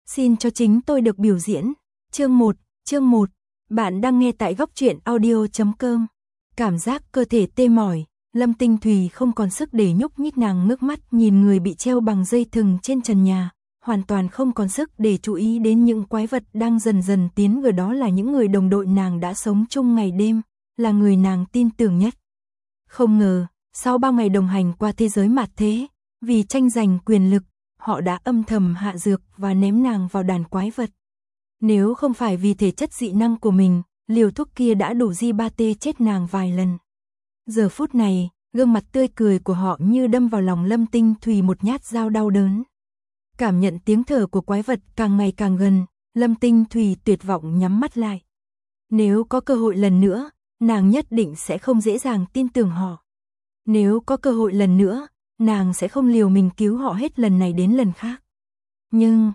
Xin cho chính tôi được biểu diễn. Chương 1. Bạn đang nghe tại góc truyện audio.com. Cảm giác cơ thể tê mỏi, Lâm Tinh Thùy không còn sức để nhúc nhích, nàng ngước mắt nhìn người bị treo bằng dây thừng trên trần nhà, hoàn toàn không còn sức để chú ý đến những quái vật đang dần dần tiến gần, đó là những người đồng đội nàng đã sống chung ngày đêm, là người nàng tin tưởng nhất. Không ngờ, sau bao ngày đồng hành qua thế giới mạt thế, vì tranh giành quyền lực, họ đã âm thầm hạ dược và ném nàng vào đàn quái vật. Nếu không phải vì thể chất dị năng của mình, liều thuốc kia đã đủ di-ba-tê chết nàng vài lần. Giờ phút này, gương mặt tươi cười của họ như đâm vào lòng Lâm Tinh Thùy một nhát dao đau đớn. Cảm nhận tiếng thở của quái vật càng ngày càng gần, Lâm Tinh Thùy tuyệt vọng nhắm mắt lại. Nếu có cơ hội lần nữa, nàng nhất định sẽ không dễ dàng tin tưởng họ. Nếu có cơ hội lần nữa, nàng sẽ không liều mình cứu họ hết lần này đến lần khác. Nhưng,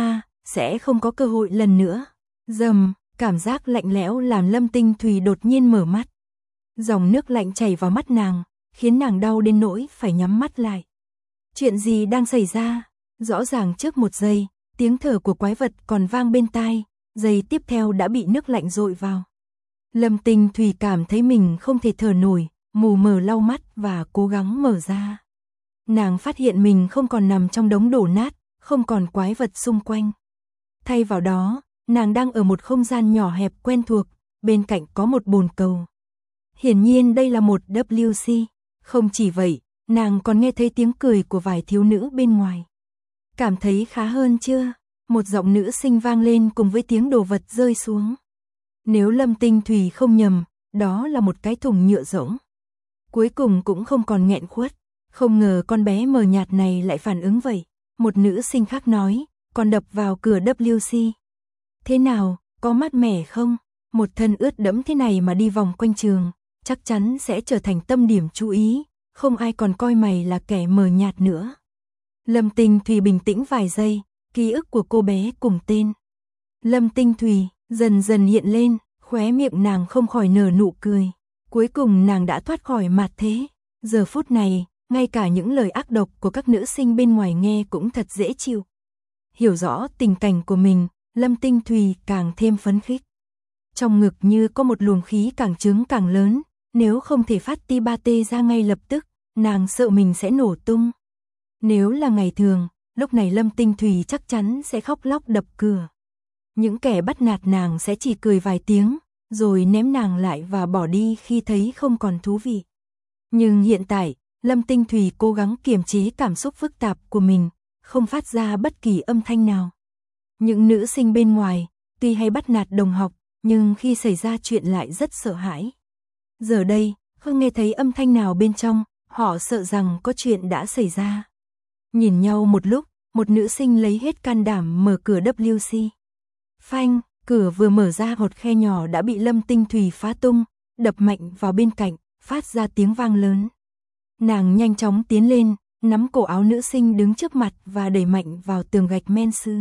sẽ không có cơ hội lần nữa. Rầm, cảm giác lạnh lẽo làm Lâm Tinh Thùy đột nhiên mở mắt. Dòng nước lạnh chảy vào mắt nàng, khiến nàng đau đến nỗi phải nhắm mắt lại. Chuyện gì đang xảy ra? Rõ ràng trước một giây, tiếng thở của quái vật còn vang bên tai, giây tiếp theo đã bị nước lạnh dội vào. Lâm Tinh Thùy cảm thấy mình không thể thở nổi, mù mờ lau mắt và cố gắng mở ra. Nàng phát hiện mình không còn nằm trong đống đổ nát, không còn quái vật xung quanh. Thay vào đó, nàng đang ở một không gian nhỏ hẹp quen thuộc, bên cạnh có một bồn cầu. Hiển nhiên đây là một WC. Không chỉ vậy, nàng còn nghe thấy tiếng cười của vài thiếu nữ bên ngoài. Cảm thấy khá hơn chưa? Một giọng nữ sinh vang lên cùng với tiếng đồ vật rơi xuống. Nếu Lâm Tinh Thùy không nhầm, đó là một cái thùng nhựa rỗng. Cuối cùng cũng không còn nghẹn khuất. Không ngờ con bé mờ nhạt này lại phản ứng vậy. Một nữ sinh khác nói, còn đập vào cửa WC. Thế nào, có mát mẻ không? Một thân ướt đẫm thế này mà đi vòng quanh trường, chắc chắn sẽ trở thành tâm điểm chú ý, không ai còn coi mày là kẻ mờ nhạt nữa. Lâm Tinh Thùy bình tĩnh vài giây, ký ức của cô bé cùng tên Lâm Tinh Thùy dần dần hiện lên, khóe miệng nàng không khỏi nở nụ cười. Cuối cùng nàng đã thoát khỏi mạt thế. Giờ phút này, ngay cả những lời ác độc của các nữ sinh bên ngoài nghe cũng thật dễ chịu. Hiểu rõ tình cảnh của mình, Lâm Tinh Thùy càng thêm phấn khích. Trong ngực như có một luồng khí càng trướng càng lớn, nếu không thể phát ti-ba-tê ra ngay lập tức, nàng sợ mình sẽ nổ tung. Nếu là ngày thường, lúc này Lâm Tinh Thùy chắc chắn sẽ khóc lóc đập cửa. Những kẻ bắt nạt nàng sẽ chỉ cười vài tiếng, rồi ném nàng lại và bỏ đi khi thấy không còn thú vị. Nhưng hiện tại, Lâm Tinh Thùy cố gắng kiềm chế cảm xúc phức tạp của mình, không phát ra bất kỳ âm thanh nào. Những nữ sinh bên ngoài, tuy hay bắt nạt đồng học, nhưng khi xảy ra chuyện lại rất sợ hãi. Giờ đây, không nghe thấy âm thanh nào bên trong, họ sợ rằng có chuyện đã xảy ra. Nhìn nhau một lúc, một nữ sinh lấy hết can đảm mở cửa WC. Phanh, cửa vừa mở ra một khe nhỏ đã bị Lâm Tinh Thùy phá tung, đập mạnh vào bên cạnh, phát ra tiếng vang lớn. Nàng nhanh chóng tiến lên, nắm cổ áo nữ sinh đứng trước mặt và đẩy mạnh vào tường gạch men sứ.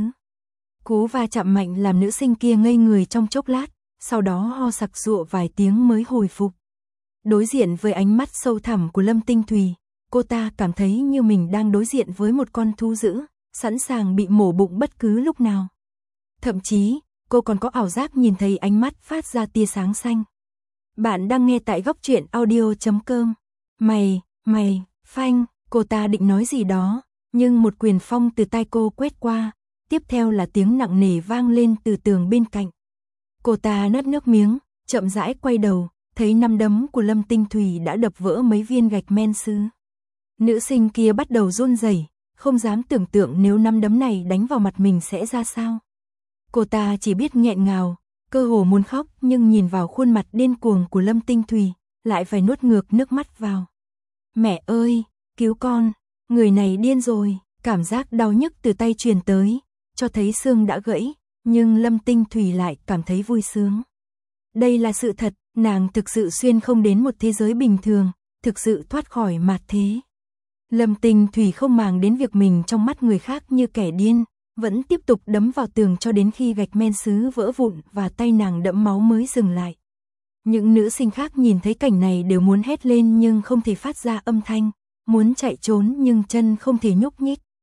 Cú va chạm mạnh làm nữ sinh kia ngây người trong chốc lát, sau đó ho sặc sụa vài tiếng mới hồi phục. Đối diện với ánh mắt sâu thẳm của Lâm Tinh Thùy, cô ta cảm thấy như mình đang đối diện với một con thú dữ, sẵn sàng bị mổ bụng bất cứ lúc nào. Thậm chí, cô còn có ảo giác nhìn thấy ánh mắt phát ra tia sáng xanh. Bạn đang nghe tại góc truyện audio.com. Mày, phanh, cô ta định nói gì đó, nhưng một quyền phong từ tai cô quét qua, tiếp theo là tiếng nặng nề vang lên từ tường bên cạnh. Cô ta nuốt nước miếng, chậm rãi quay đầu, thấy nắm đấm của Lâm Tinh Thùy đã đập vỡ mấy viên gạch men sứ. Nữ sinh kia bắt đầu run rẩy, không dám tưởng tượng nếu nắm đấm này đánh vào mặt mình sẽ ra sao. Cô ta chỉ biết nghẹn ngào, cơ hồ muốn khóc, nhưng nhìn vào khuôn mặt điên cuồng của Lâm Tinh Thùy, lại phải nuốt ngược nước mắt vào. Mẹ ơi, cứu con, người này điên rồi. Cảm giác đau nhức từ tay truyền tới, cho thấy xương đã gãy, nhưng Lâm Tinh Thùy lại cảm thấy vui sướng. Đây là sự thật, nàng thực sự xuyên không đến một thế giới bình thường, thực sự thoát khỏi mạt thế. Lâm Tinh Thùy không màng đến việc mình trong mắt người khác như kẻ điên, vẫn tiếp tục đấm vào tường cho đến khi gạch men sứ vỡ vụn và tay nàng đẫm máu mới dừng lại. Những nữ sinh khác nhìn thấy cảnh này đều muốn hét lên nhưng không thể phát ra âm thanh, muốn chạy trốn nhưng chân không thể nhúc nhích.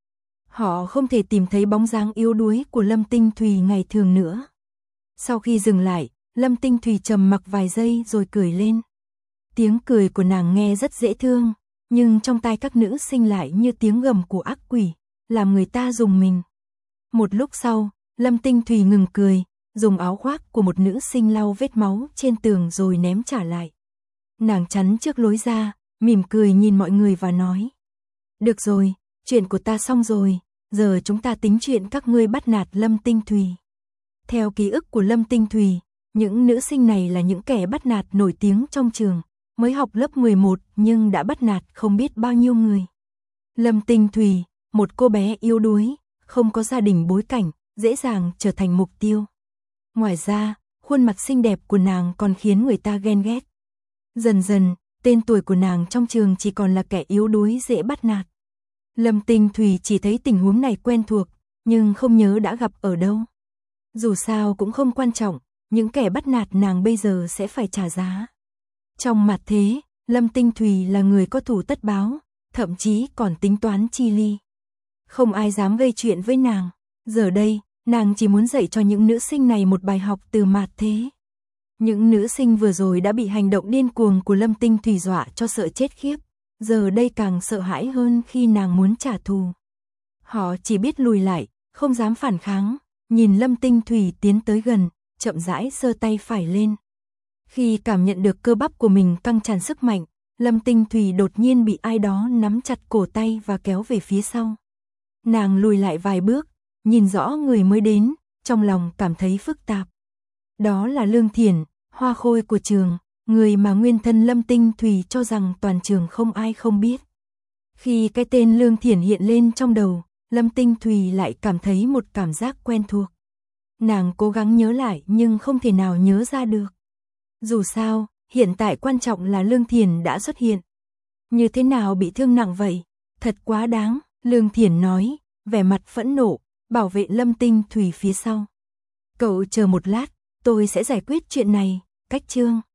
Họ không thể tìm thấy bóng dáng yếu đuối của Lâm Tinh Thùy ngày thường nữa. Sau khi dừng lại, Lâm Tinh Thùy trầm mặc vài giây rồi cười lên. Tiếng cười của nàng nghe rất dễ thương, nhưng trong tai các nữ sinh lại như tiếng gầm của ác quỷ, làm người ta rùng mình. Một lúc sau, Lâm Tinh Thùy ngừng cười, dùng áo khoác của một nữ sinh lau vết máu trên tường rồi ném trả lại. Nàng chắn trước lối ra, mỉm cười nhìn mọi người và nói. Được rồi, chuyện của ta xong rồi, giờ chúng ta tính chuyện các ngươi bắt nạt Lâm Tinh Thùy. Theo ký ức của Lâm Tinh Thùy, những nữ sinh này là những kẻ bắt nạt nổi tiếng trong trường, mới học lớp 11 nhưng đã bắt nạt không biết bao nhiêu người. Lâm Tinh Thùy, một cô bé yếu đuối, không có gia đình bối cảnh, dễ dàng trở thành mục tiêu. Ngoài ra, khuôn mặt xinh đẹp của nàng còn khiến người ta ghen ghét. Dần dần, tên tuổi của nàng trong trường chỉ còn là kẻ yếu đuối dễ bắt nạt. Lâm Tinh Thùy chỉ thấy tình huống này quen thuộc, nhưng không nhớ đã gặp ở đâu. Dù sao cũng không quan trọng, những kẻ bắt nạt nàng bây giờ sẽ phải trả giá. Trong mặt thế, Lâm Tinh Thùy là người có thù tất báo, thậm chí còn tính toán chi ly. Không ai dám gây chuyện với nàng. Giờ đây, nàng chỉ muốn dạy cho những nữ sinh này một bài học từ mặt thế. Những nữ sinh vừa rồi đã bị hành động điên cuồng của Lâm Tinh Thùy dọa cho sợ chết khiếp. Giờ đây càng sợ hãi hơn khi nàng muốn trả thù. Họ chỉ biết lùi lại, không dám phản kháng, nhìn Lâm Tinh Thùy tiến tới gần, chậm rãi giơ tay phải lên. Khi cảm nhận được cơ bắp của mình căng tràn sức mạnh, Lâm Tinh Thùy đột nhiên bị ai đó nắm chặt cổ tay và kéo về phía sau. Nàng lùi lại vài bước, nhìn rõ người mới đến, trong lòng cảm thấy phức tạp. Đó là Lương Thiển, hoa khôi của trường, người mà nguyên thân Lâm Tinh Thùy cho rằng toàn trường không ai không biết. Khi cái tên Lương Thiển hiện lên trong đầu, Lâm Tinh Thùy lại cảm thấy một cảm giác quen thuộc. Nàng cố gắng nhớ lại nhưng không thể nào nhớ ra được. Dù sao, hiện tại quan trọng là Lương Thiển đã xuất hiện. Như thế nào bị thương nặng vậy? Thật quá đáng, Lương Thiển nói, vẻ mặt phẫn nộ, bảo vệ Lâm Tinh Thùy phía sau. Cậu chờ một lát, tôi sẽ giải quyết chuyện này, cách chương.